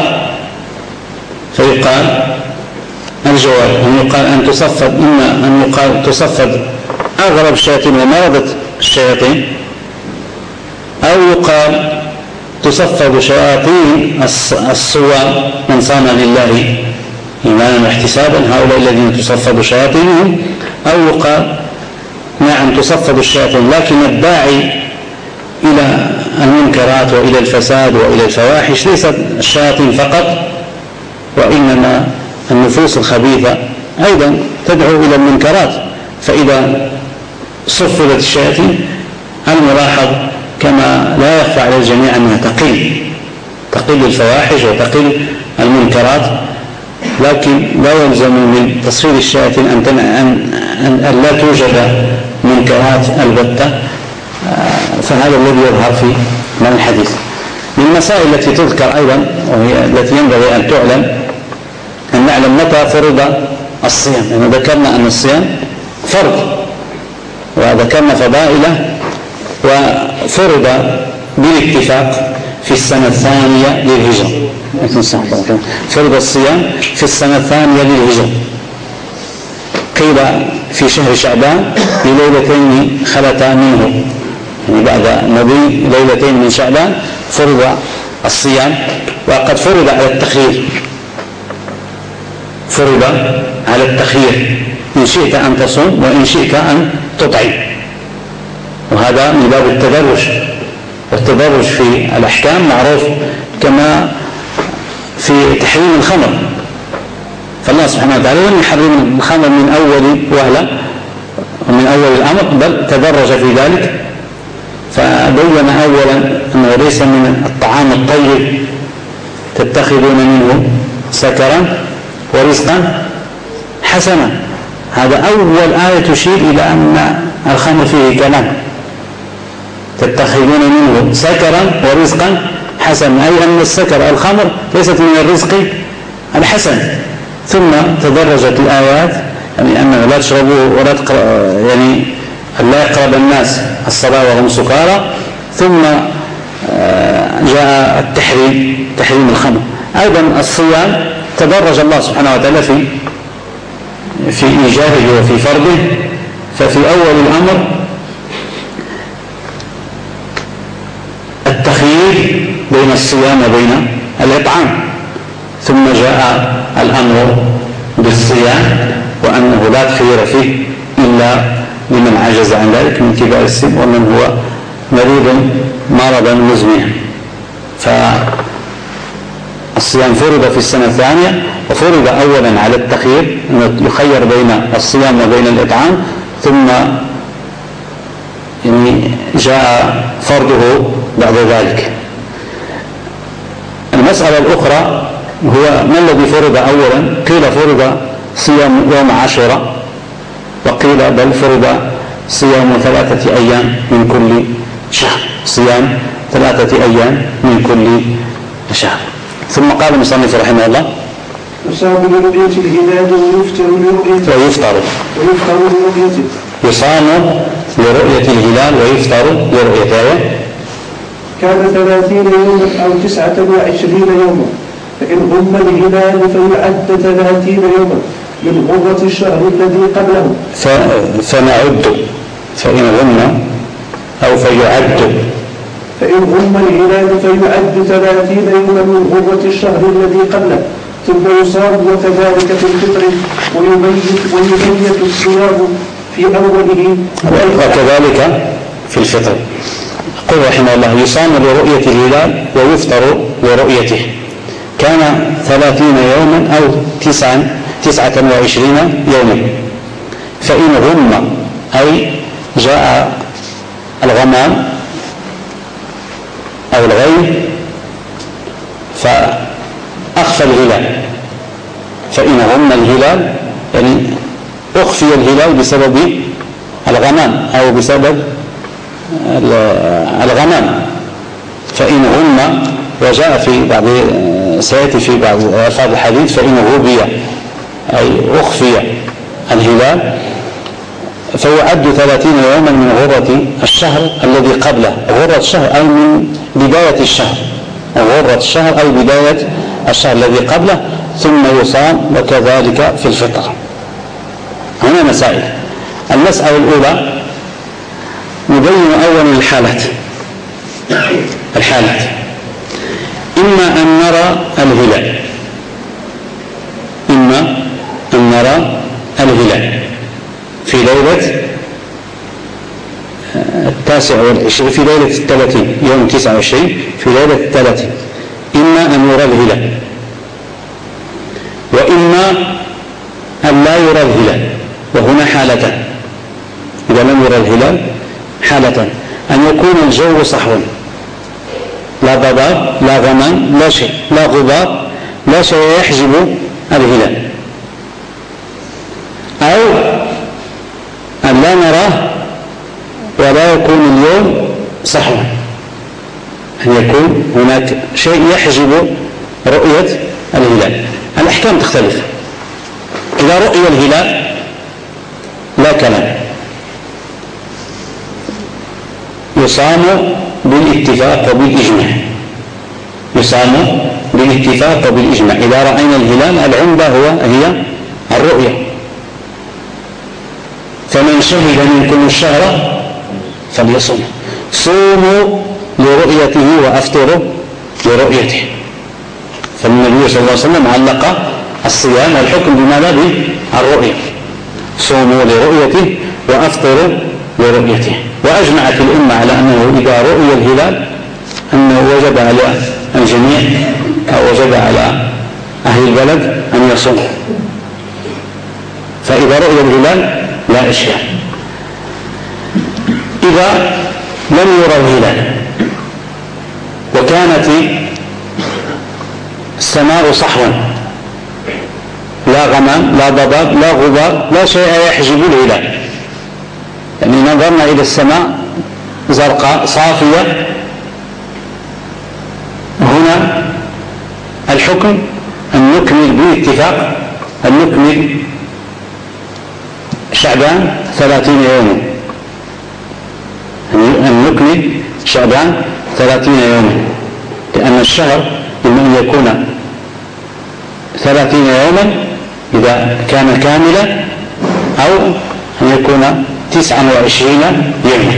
فيقال الجواب أن يقال أن تصفد، إما أن يقال تصفد أغلب الشياطين ومرضة الشياطين، أو يقال تصفد شياطين الصوام من صام لله إيمانا واحتسابا، هؤلاء الذين تصفد شياطينهم. أو يقال نعم تصفد الشياطين، لكن الداعي إلى المنكرات وإلى الفساد وإلى الفواحش ليست الشياطين فقط، وإنما النفوس الخبيثة أيضا تدعو إلى المنكرات. فإذا صفدت الشياطين الملاحظ كما لا يخفى على الجميع أنها تقل تقل الفواحش وتقل المنكرات، لكن لا يلزم من تصفيد الشياطين أن, أن, أن لا توجد منكرات البتة. فهذا الذي يظهر في من الحديث. من المسائل التي تذكر أيضا وهي التي ينبغي أن تعلم أن نعلم متى فرض الصيام، لأنه يعني ذكرنا أن الصيام فرض وذكرنا فضائله، وفرض بالاتفاق في السنة الثانية للهجرة. فرض الصيام في السنة الثانية للهجرة، قيل في شهر شعبان لليلتين خلتا منه، يعني بعد مضي ليلتين من شعبان فرض الصيام. وقد فرض على التخيير، فرض على التخيير، إن شئت أن تصوم وإن شئت أن تطعم، وهذا من باب التدرج. والتدرج في الأحكام معروف كما في تحريم الخمر، فالله سبحانه وتعالى لم يحرم الخمر من أول وهلة ومن أول الأمر، بل تدرج في ذلك، فبين أولا أنه ليس من الطعام الطيب تتخذون منه سكرا ورزقا حسنا. هذا أول آية تشير إلى أن الخمر فيه كلام، تتخذون منه سكرا ورزقا حسنا، أي أن السكر الخمر ليست من الرزق الحسن. ثم تدرجت الآيات يعني أنه لا تشربوا ولا يعني لا يقرب الناس الصلاة وهم سكارى، ثم جاء التحريم تحريم الخمر. أيضا الصيام تدرج الله سبحانه وتعالى في في إيجابه وفي فرضه. ففي أول الأمر التخيير بين الصيام وبين الإطعام، ثم جاء الأمر بالصيام وأنه لا تخيير فيه إلا لمن عجز عن ذلك من كبار السن ومن هو مريض مرضا مزمنا. فالصيام فرض في السنة الثانية، وفرض أولا على التخيير أنه يخير بين الصيام وبين الإطعام، ثم يعني جاء فرضه بعد ذلك. المسألة الأخرى هو ما الذي فرض أولا؟ قيل فرض صيام يوم عاشوراء، وقيل بل فرض صيام ثلاثة أيام من كل شهر، صيام ثلاثة أيام من كل شهر. ثم قال المصنف رحمه الله: يصام لرؤية الهلال ويفطر لرؤيته ويفطر ويفطر لرؤيته يصام لرؤية الهلال ويفطر لرؤيته. كان ثلاثين يوما أو تسعة وعشرين يوما، فإن غم الهلال فيعد ثلاثين يوما من غرة الشهر الذي قبله. فنعد فإن غم أو فيعد فإن غم الهلال فيعد ثلاثين يوما من غرة الشهر الذي قبله، ثم يصام وكذلك في الفطر ويبيت الصيام في أوله وكذلك في الفطر. قل رحمه الله: يصام لرؤية الهلال ويفطر لرؤيته. كان ثلاثين يوما أو تسعا تسعة وعشرين يوما. فإن غم أي جاء الغمام أو الغيم فأخفى الهلال، فإن غم الهلال يعني أخفي الهلال بسبب الغمام أو بسبب الغمام. فإن غم، وجاء في بعض سيأتي في بعض ألفاظ الحديث فإن غبي أي أخفي الهلال، فيعد ثلاثين يوما من غرة الشهر الذي قبله. غرة الشهر أي من بداية الشهر، غرة الشهر أي بداية الشهر الذي قبله، ثم يصام وكذلك في الفطر. هنا مسائل. المسألة الأولى نبين أولا الحالات الحالات إما أن نرى الهلال إما أن نرى الهلال في ليلة التاسع والعشرين، في ليلة الثلاثين، يوم تسعة وعشرين في ليلة الثلاثين، إما أن يرى الهلال وإما أن لا يرى الهلال. وهنا حالتان إذا لم يرى الهلال، حالتان: أن يكون الجو صحوا، لا ضباب لا غمام لا شيء، لا غبار لا شيء يحجب الهلال، أو أن لا نراه ولا يكون اليوم صحوا، أن يكون هناك شيء يحجب رؤية الهلال. الأحكام تختلف. إذا رؤي الهلال لا كلام، يصام بالاتفاق وبالإجماع، يصام بالاتفاق وبالإجماع. إذا رأينا الهلال العمدة هو هي الرؤية، فمن شهد منكم الشهر فليصم، صوموا لرؤيته وأفطروا لرؤيته. فالنبي صلى الله عليه وسلم علق الصيام والحكم بماذا؟ بالرؤية، صوموا لرؤيته وأفطروا لرؤيته. وأجمعت الأمة على أنه إذا رؤي الهلال أنه وجب على الجميع أو وجب على أهل البلد أن يصوموا. فإذا رؤي الهلال لا إشكال. إذا لم يرى الهلال وكانت السماء صحوا، لا غمام لا ضباب لا غبار لا شيء يحجب الهلال، يعني نظرنا إلى السماء زرقاء صافية، هنا الحكم أن نكمل باتفاق أن نكمل شعبان ثلاثين يوما، أن نكمل شعبان ثلاثين يوما، لأن الشهر إما أن يكون ثلاثين يوما إذا كان كاملا، أو أن يكون تسعا وعشرين يوما.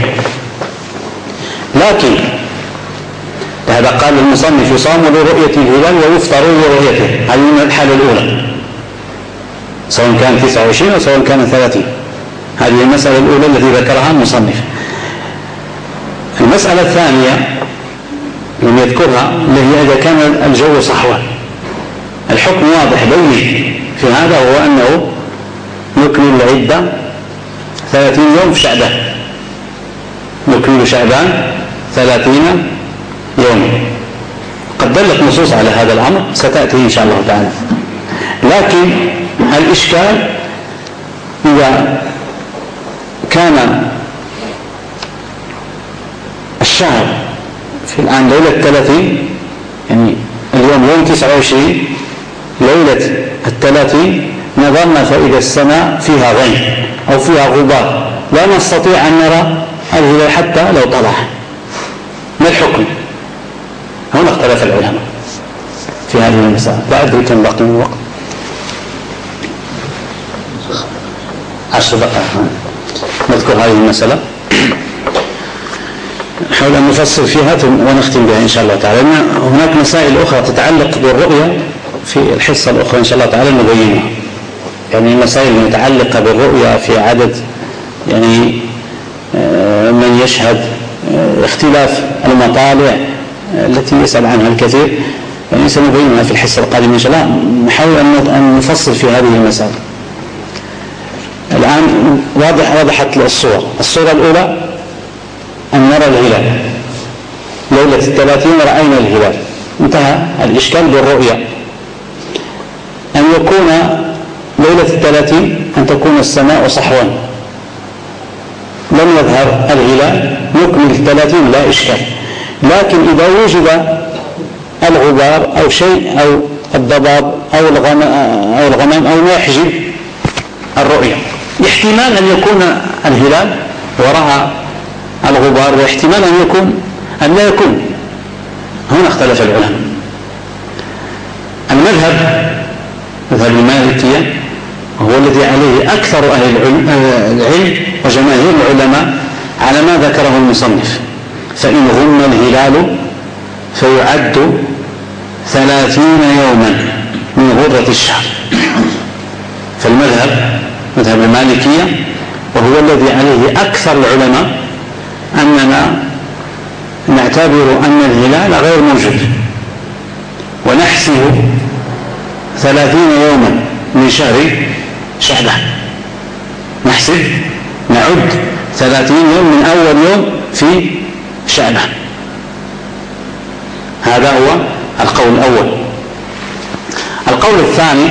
لكن هذا قال المصنف يصام لرؤية الهلال ويفطر لرؤيته، هذه الحالة الأولى سواء كان تسعة وعشرين أو سواء كان ثلاثين. هذه المسألة الأولى التي ذكرها المصنف. المسألة الثانية لم يذكرها اللي هي إذا كان الجو صحوا. الحكم واضح بين في هذا، هو أنه نكمل العدة ثلاثين يوم في شعبان، نكمل شعبان ثلاثين يوم. قد دلت نصوص على هذا الأمر ستأتي إن شاء الله تعالى. لكن الإشكال إذا كان الشهر في الآن ليلة ثلاثين، يعني اليوم يوم تسعة وعشرين، ليلة الثلاثين نظرنا فإذا السماء فيها غيم أو فيها غبار لا نستطيع أن نرى الهلال حتى لو طلع، ما الحكم؟ هنا اختلف العلماء في هذه المسألة. لا أدري كم بقي من وقت، عشر دقائق نذكر هذه المسألة، نحاول أن نفصل فيها ونختم بها إن شاء الله تعالى. هناك مسائل أخرى تتعلق بالرؤية في الحصة الأخرى إن شاء الله تعالى نبينها، يعني المسائل المتعلقة بالرؤية في عدد، يعني من يشهد، اختلاف المطالع التي يسأل عنها الكثير، يعني سنبينها في الحصة القادمة إن شاء الله. نحاول أن نفصل في هذه المسائل. الآن واضح وضحت الصورة. الصورة الأولى أن نرى الهلال ليلة الثلاثين، رأينا الهلال، انتهى الإشكال بالرؤية. أن يكون ليلة الثلاثين أن تكون السماء صحوا لم يظهر الهلال نكمل الثلاثين لا إشكال. لكن إذا وجد الغبار أو شيء أو الضباب أو الغمام أو ما يحجب الرؤية، احتمال أن يكون الهلال وراء الغبار واحتمال أن يكون أن لا يكون. هنا اختلف العلماء. المذهب مذهب المالكية هو الذي عليه أكثر أهل العلم وجماهير العلماء على ما ذكره المصنف. فإن غم الهلال فيعد ثلاثين يوما من غرة الشهر. فالمذهب مذهب المالكية وهو الذي عليه أكثر العلماء أننا نعتبر أن الهلال غير موجود ونحسب ثلاثين يوما من شهر شعبان. نحسب نعد ثلاثين يوم من أول يوم في شعبان. هذا هو القول الأول. القول الثاني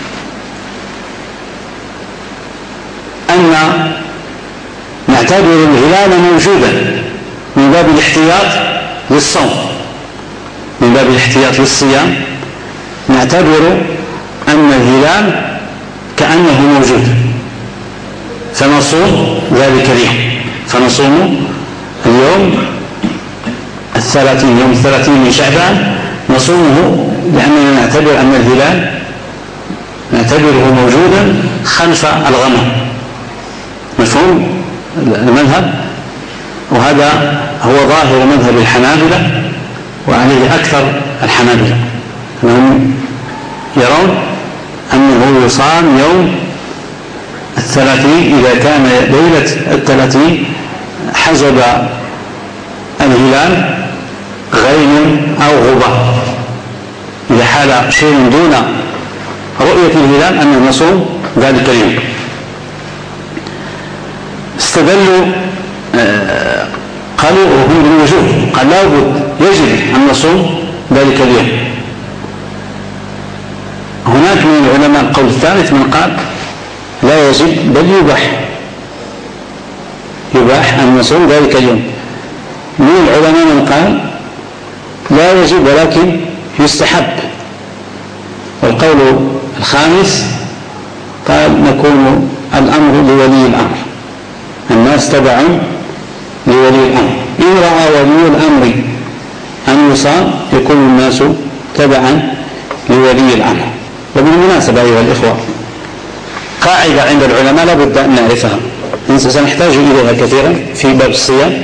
أن نعتبر الهلال موجودا من باب الاحتياط للصوم، من باب الاحتياط للصيام، نعتبر أن الهلال كأنه موجود فنصوم ذلك اليوم، فنصوم اليوم الثلاثين، يوم الثلاثين من شعبان نصومه لأننا نعتبر أن الهلال نعتبره موجودا خلف الغمام. مفهوم المذهب؟ وهذا هو ظاهر مذهب الحنابلة وعليه أكثر الحنابلة، أنهم يرون أنه يصام يوم الثلاثين إذا كان ليلة الثلاثين حجب الهلال غيم أو غبار. إذا حال شيء دون رؤية الهلال أن نصوم ذلك اليوم. استدلوا آه قالوا هم بالوجوب، قال لا بد يجب أن نصوم ذلك اليوم. هناك من العلماء القول الثالث من قال لا يجب بل يباح، يباح أن نصوم ذلك اليوم. من العلماء من قال لا يجب ولكن يستحب. والقول الخامس قال نكون الأمر لولي الأمر، الناس تبع لولي الأمر، إن رأى ولي الأمر أن يصام يكون الناس تبعا لولي الأمر. وبالمناسبة أيها الإخوة قاعدة عند العلماء لا بد أن نعرفها، سنحتاج إليها كثيرا في باب الصيام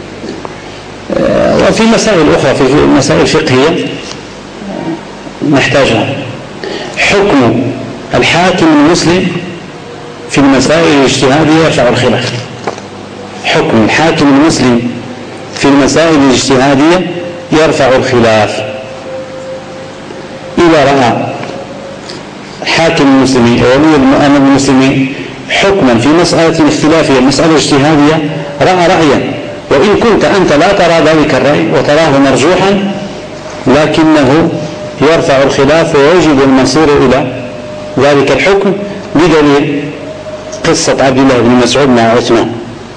وفي مسائل أخرى، في مسائل فقهية نحتاجها. حكم الحاكم المسلم في المسائل الاجتهادية يرفع الخلاف. حكم الحاكم المسلم في المسائل الاجتهادية يرفع الخلاف. إذا رأى حاكم المسلمين ولي الأمر المسلمين حكما في مسألة اختلافية، مسألة اجتهادية، رأى رأيا وإن كنت أنت لا ترى ذلك الرأي وتراه مرجوحا، لكنه يرفع الخلاف ويجب المصير إلى ذلك الحكم بدليل قصة عبد الله بن مسعود مع عثمان.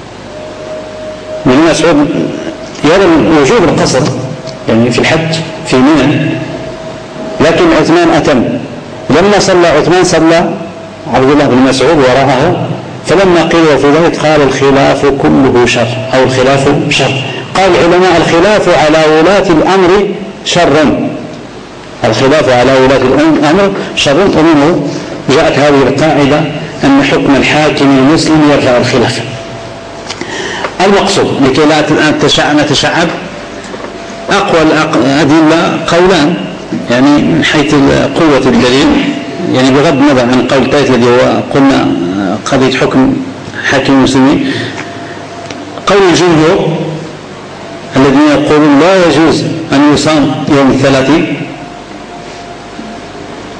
ابن مسعود يرى وجوب القصر يعني في الحج في منى، لكن عثمان أتم. لما صلى عثمان صلى عبد الله بن مسعود وراءه، فلما قيل في ذلك قال الخلاف كله شر أو الخلاف شر. قال العلماء الخلاف على ولاة الأمر شر، الخلاف على ولاة الأمر شر. ومنه جاءت هذه القاعدة أن حكم الحاكم المسلم يرفع الخلاف. المقصود لكي لا نتشعب أقوى الأدلة قولان، يعني من حيث قوة الدليل، يعني بغض النظر عن القول الثالث الذي هو قلنا قضية حكم حاكم المسلمين. قول الجمهور الذين يقولون لا يجوز أن يصام يوم الثلاثين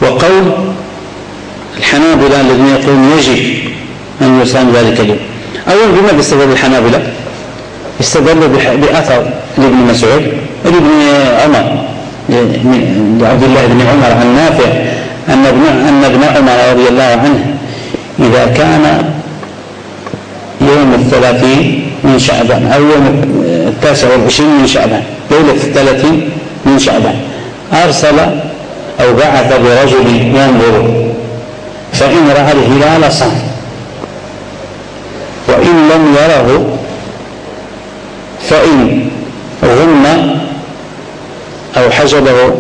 وقول الحنابلة الذين يقولون يجب أن يصام ذلك اليوم. أولا بما استدل الحنابلة؟ استدلوا بأثر لابن مسعود لابن عمر لعبد الله بن عمر عن نافع أن ابن, أن ابن عمر رضي الله عنه إذا كان يوم الثلاثين من شعبان أو يوم التاسع والعشرين من شعبان ليلة الثلاثين من شعبان أرسل أو بعث برجل ينظر فإن رأى الهلال صام وإن لم يره فإن غم أو حجبه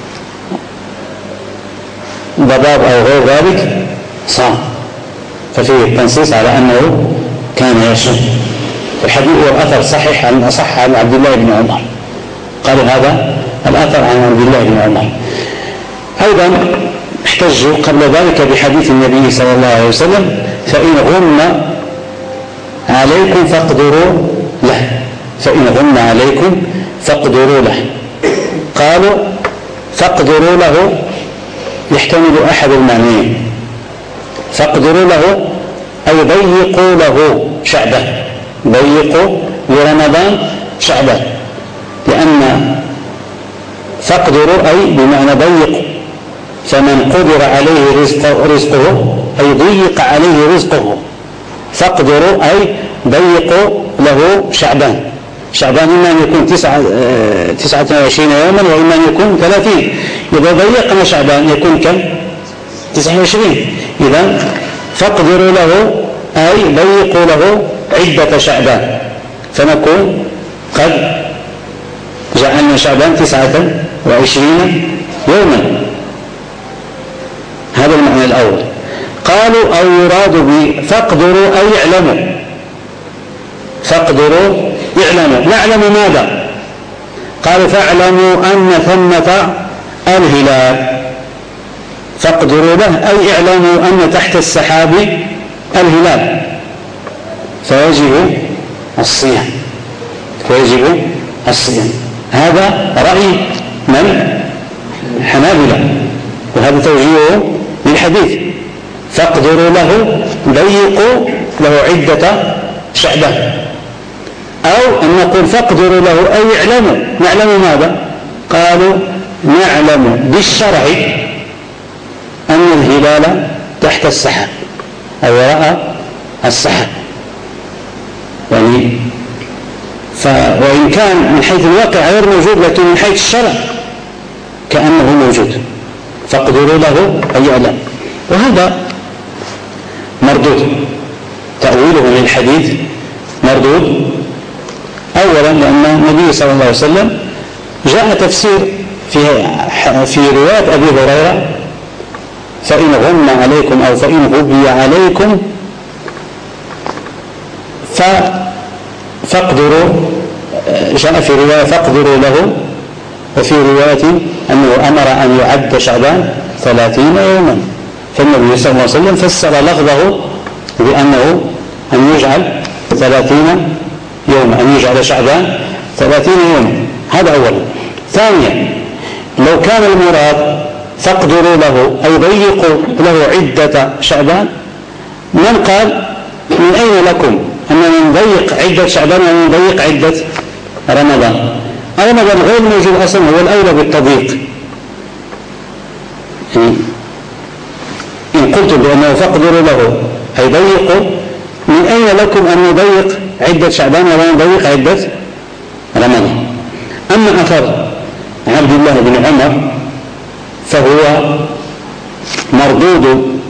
ضباب أو غير ذلك صام. ففيه التنصيص على أنه كان يصوم. الحديث والأثر صحيح عن أصح عن عبد الله بن عمر. قالوا هذا الأثر عن عبد الله بن عمر. أيضا احتجوا قبل ذلك بحديث النبي صلى الله عليه وسلم فإن غم عليكم فاقدروا له فإن غم عليكم فاقدروا له. قالوا فاقدروا له يحتمل أحد المعنيين. فاقدروا له أي ضيقوا له شعبه ضيقوا لرمضان شعبه لأن فاقدروا أي بمعنى ضيقوا فمن قدر عليه رزقه, رزقه أي ضيق عليه رزقه فاقدروا أي ضيقوا له شعبان. شعبان إما أن يكون تسعة, تسعة وعشرين يوما وإما أن يكون ثلاثين. إذا ضيقنا شعبان يكون كم؟ تسعة وعشرين. إذا فاقدروا له أي ضيقوا له عدة شعبان فنكون قد جعلنا شعبان تسعة وعشرين يوما. هذا المعنى الأول. قالوا أو يراد فاقدروا أي يعلموا فاقدروا يعلموا نعلم ماذا؟ قالوا فاعلموا أن ثمة الهلال فاقدروا له أي اعلموا أن تحت السحاب الهلال فيجب الصيام فيجب الصيام. هذا رأي من؟ حنابلة وهذا توجيهه للحديث فاقدروا له ضيقوا له عدة شعبة. أو أن نقول فاقدروا له أي يعلموا نعلم ماذا؟ قالوا نعلم بالشرع أن الهلال تحت السحاب أو وراء السحاب يعني ف... وإن كان من حيث الواقع غير موجود لكن من حيث الشرع كأنه موجود فاقدروا له أي يعلم. وهذا مردود تأويله للحديث مردود. أولا لأن النبي صلى الله عليه وسلم جاء تفسير في في رواية أبي هريرة فإن غم عليكم أو فإن غبي عليكم فاقدروا جاء في رواية فاقدروا له وفي رواية أنه أمر أن يعد شعبان ثلاثين يوما. فالنبي صلى الله عليه وسلم فسر لفظه بأنه أن يجعل ثلاثين يوما أن يجعل شعبان ثلاثين يوما. هذا أولا. ثانيا لو كان المراد فاقدروا له أي ضيقوا له عدة شعبان من قال من أين لكم أن نضيق عدة شعبان وأن نضيق عدة رمضان؟ رمضان غير موجود أصلا هو الأولى بالتضييق. إن قلت بأنه فاقدروا له أي ضيقوا من أين لكم أن نضيق عدة شعبان ولا نضيق عدة رمضان؟ أما أثر عبد الله بن عمر فهو مردود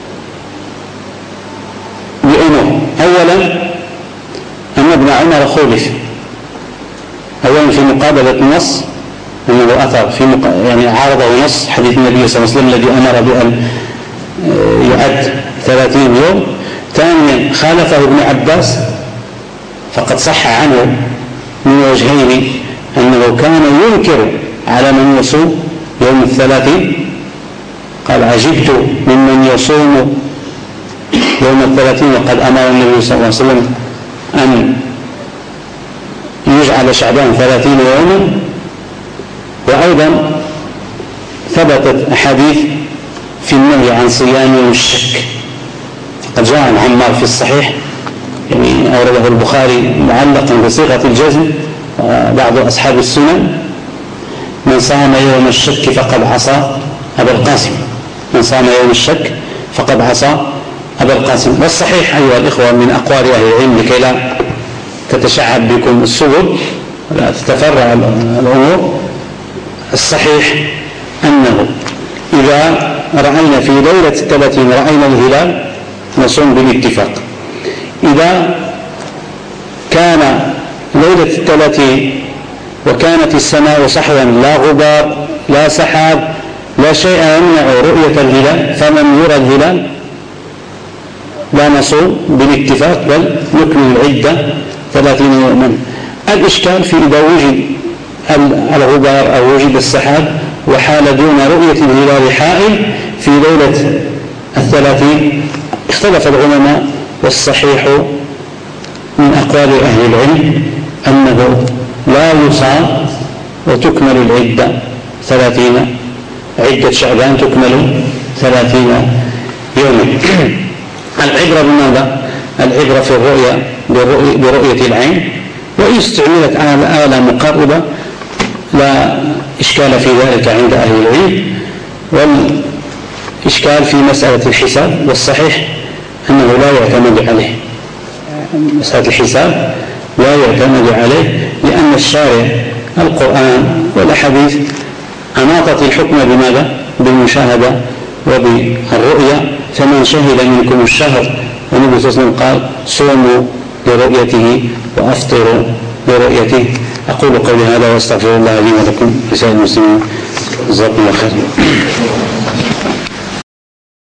بأمور. أولا أن ابن عمر خولف أولا في مقابلة النص أنه أثر في مق... يعني عارضه نص حديث النبي صلى الله عليه وسلم الذي أمر بأن يعد ثلاثين يوم. ثانيا خالفه ابن عباس فقد صح عنه من وجهين أنه كان ينكر على من يصوم يوم الثلاثين قال عجبت ممن يصوم يوم الثلاثين وقد أمر النبي صلى الله عليه وسلم أن يجعل شعبان ثلاثين يوما. وأيضا ثبتت أحاديث في النهي عن صيام يوم الشك. قد جاء عن عمار في الصحيح، يعني أورده البخاري معلقا بصيغة الجزم وبعض أصحاب السنن: من صام يوم الشك فقد عصى أبا القاسم. من صام يوم الشك فقد عصى أبا القاسم. والصحيح أيها الإخوة من أقوال أهل العلم لكي لا تتشعب بكم السبل ولا تتفرع الأمور، الصحيح أنه إذا رأينا في ليلة الثلاثين رأينا الهلال نصوم بالاتفاق. إذا كان ليلة الثلاثين وكانت السماء صحوا لا غبار لا سحاب لا شيء يمنع رؤية الهلال فلم يرى الهلال لا نصوم بالاتفاق بل نكمل العدة ثلاثين يوما. الإشكال في إذا وجد الغبار أو وجد السحاب وحال دون رؤية الهلال حائل في ليلة الثلاثين. اختلف العلماء، والصحيح من أقوال أهل العلم أنه لا يصام وتكمل العدة ثلاثين، عدة شعبان تكمل ثلاثين يوما. العبرة بماذا؟ العبرة في الرؤية برؤية العين، وإن استعملت على آلة مقربة لا إشكال في ذلك عند أهل العلم. والإشكال في مسألة الحساب، والصحيح أنه لا يعتمد عليه. مسألة الحساب لا يعتمد عليه، لأن الشارع القرآن والأحاديث أناطت الحكم بماذا؟ بالمشاهدة وبالرؤية. فمن شهد منكم الشهر، والنبي صلى الله عليه وسلم قال: صوموا لرؤيته وأفطروا لرؤيته. أقول قولي هذا واستغفر الله لي ولكم ولسائر المسلمين. جزاكم الله خيرا.